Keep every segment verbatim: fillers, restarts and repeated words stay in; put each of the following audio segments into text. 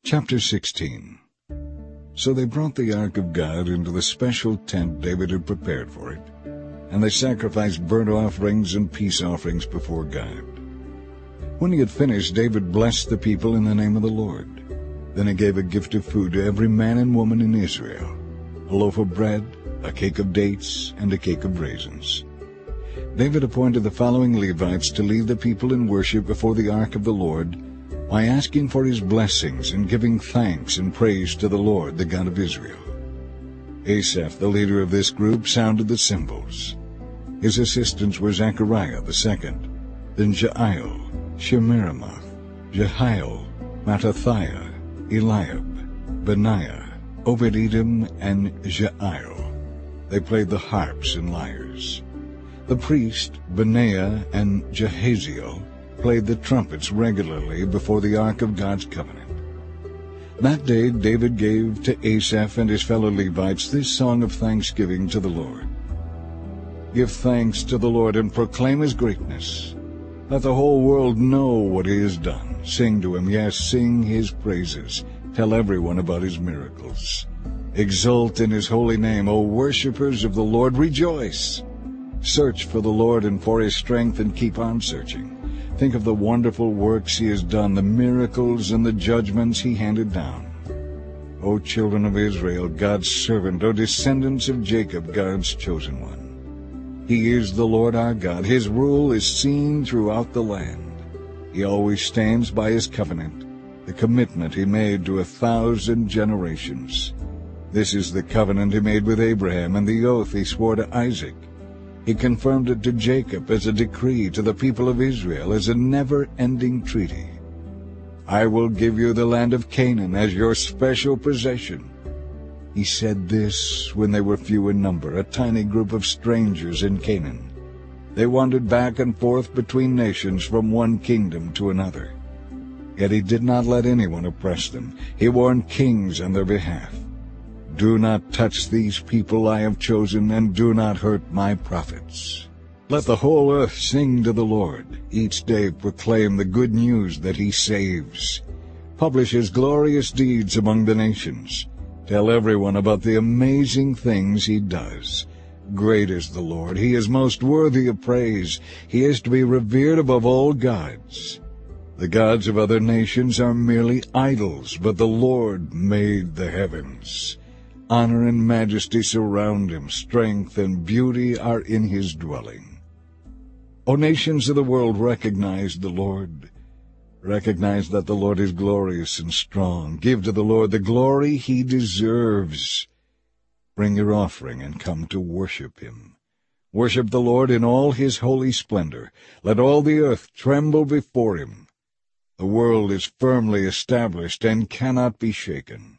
Chapter sixteen. So they brought the ark of God into the special tent David had prepared for it, and they sacrificed burnt offerings and peace offerings before God. When he had finished, David blessed the people in the name of the Lord. Then he gave a gift of food to every man and woman in Israel, a loaf of bread, a cake of dates, and a cake of raisins. David appointed the following Levites to lead the people in worship before the ark of the Lord, by asking for his blessings and giving thanks and praise to the Lord, the God of Israel. Asaph, the leader of this group, sounded the cymbals. His assistants were Zechariah the second, then Jeiel, Shemiramoth, Jehiel, Mattathiah, Eliab, Benaiah, Obed-Edom, and Jeiel. They played the harps and lyres. The priest, Benaiah and Jehaziel, played the trumpets regularly before the ark of God's covenant. That day David gave to Asaph and his fellow Levites this song of thanksgiving to the Lord. Give thanks to the Lord and proclaim his greatness. Let the whole world know what he has done. Sing to him, yes, sing his praises. Tell everyone about his miracles. Exult in his holy name, O worshippers of the Lord, rejoice. Search for the Lord and for his strength, and keep on searching. Think of the wonderful works he has done, the miracles and the judgments he handed down. O children of Israel, God's servant, O descendants of Jacob, God's chosen one. He is the Lord our God. His rule is seen throughout the land. He always stands by his covenant, the commitment he made to a thousand generations. This is the covenant he made with Abraham and the oath he swore to Isaac. He confirmed it to Jacob as a decree, to the people of Israel as a never-ending treaty. I will give you the land of Canaan as your special possession. He said this when they were few in number, a tiny group of strangers in Canaan. They wandered back and forth between nations from one kingdom to another. Yet he did not let anyone oppress them. He warned kings on their behalf. Do not touch these people I have chosen, and do not hurt my prophets. Let the whole earth sing to the Lord. Each day proclaim the good news that he saves. Publish his glorious deeds among the nations. Tell everyone about the amazing things he does. Great is the Lord. He is most worthy of praise. He is to be revered above all gods. The gods of other nations are merely idols, but the Lord made the heavens. Honor and majesty surround him. Strength and beauty are in his dwelling. O nations of the world, recognize the Lord. Recognize that the Lord is glorious and strong. Give to the Lord the glory he deserves. Bring your offering and come to worship him. Worship the Lord in all his holy splendor. Let all the earth tremble before him. The world is firmly established and cannot be shaken.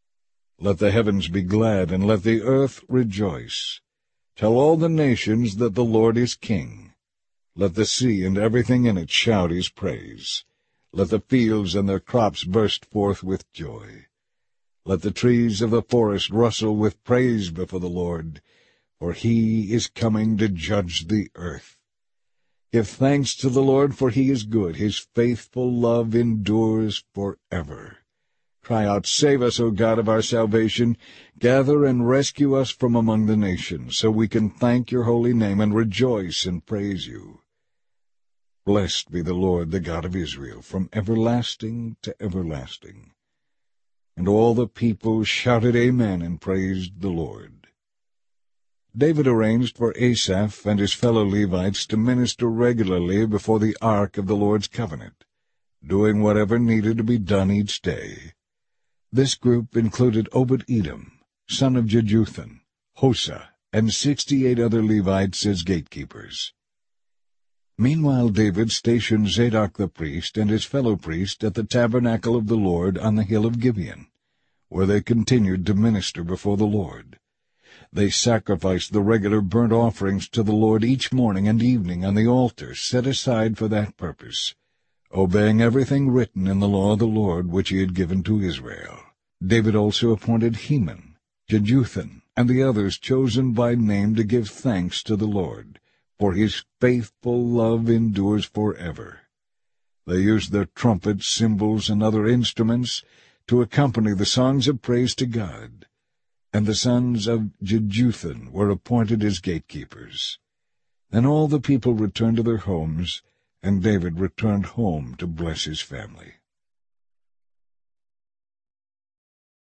Let the heavens be glad, and let the earth rejoice. Tell all the nations that the Lord is king. Let the sea and everything in it shout his praise. Let the fields and their crops burst forth with joy. Let the trees of the forest rustle with praise before the Lord, for he is coming to judge the earth. Give thanks to the Lord, for he is good. His faithful love endures forever. Cry out, save us, O God of our salvation. Gather and rescue us from among the nations, so we can thank your holy name and rejoice and praise you. Blessed be the Lord, the God of Israel, from everlasting to everlasting. And all the people shouted amen and praised the Lord. David arranged for Asaph and his fellow Levites to minister regularly before the ark of the Lord's covenant, doing whatever needed to be done each day. This group included Obed-Edom, son of Jeduthun, Hosa, and sixty-eight other Levites as gatekeepers. Meanwhile David stationed Zadok the priest and his fellow priest at the tabernacle of the Lord on the hill of Gibeon, where they continued to minister before the Lord. They sacrificed the regular burnt offerings to the Lord each morning and evening on the altar set aside for that purpose, obeying everything written in the law of the Lord which he had given to Israel. David also appointed Heman, Jeduthun, and the others chosen by name to give thanks to the Lord, for his faithful love endures forever. They used their trumpets, cymbals, and other instruments to accompany the songs of praise to God, and the sons of Jeduthun were appointed as gatekeepers. Then all the people returned to their homes, and David returned home to bless his family.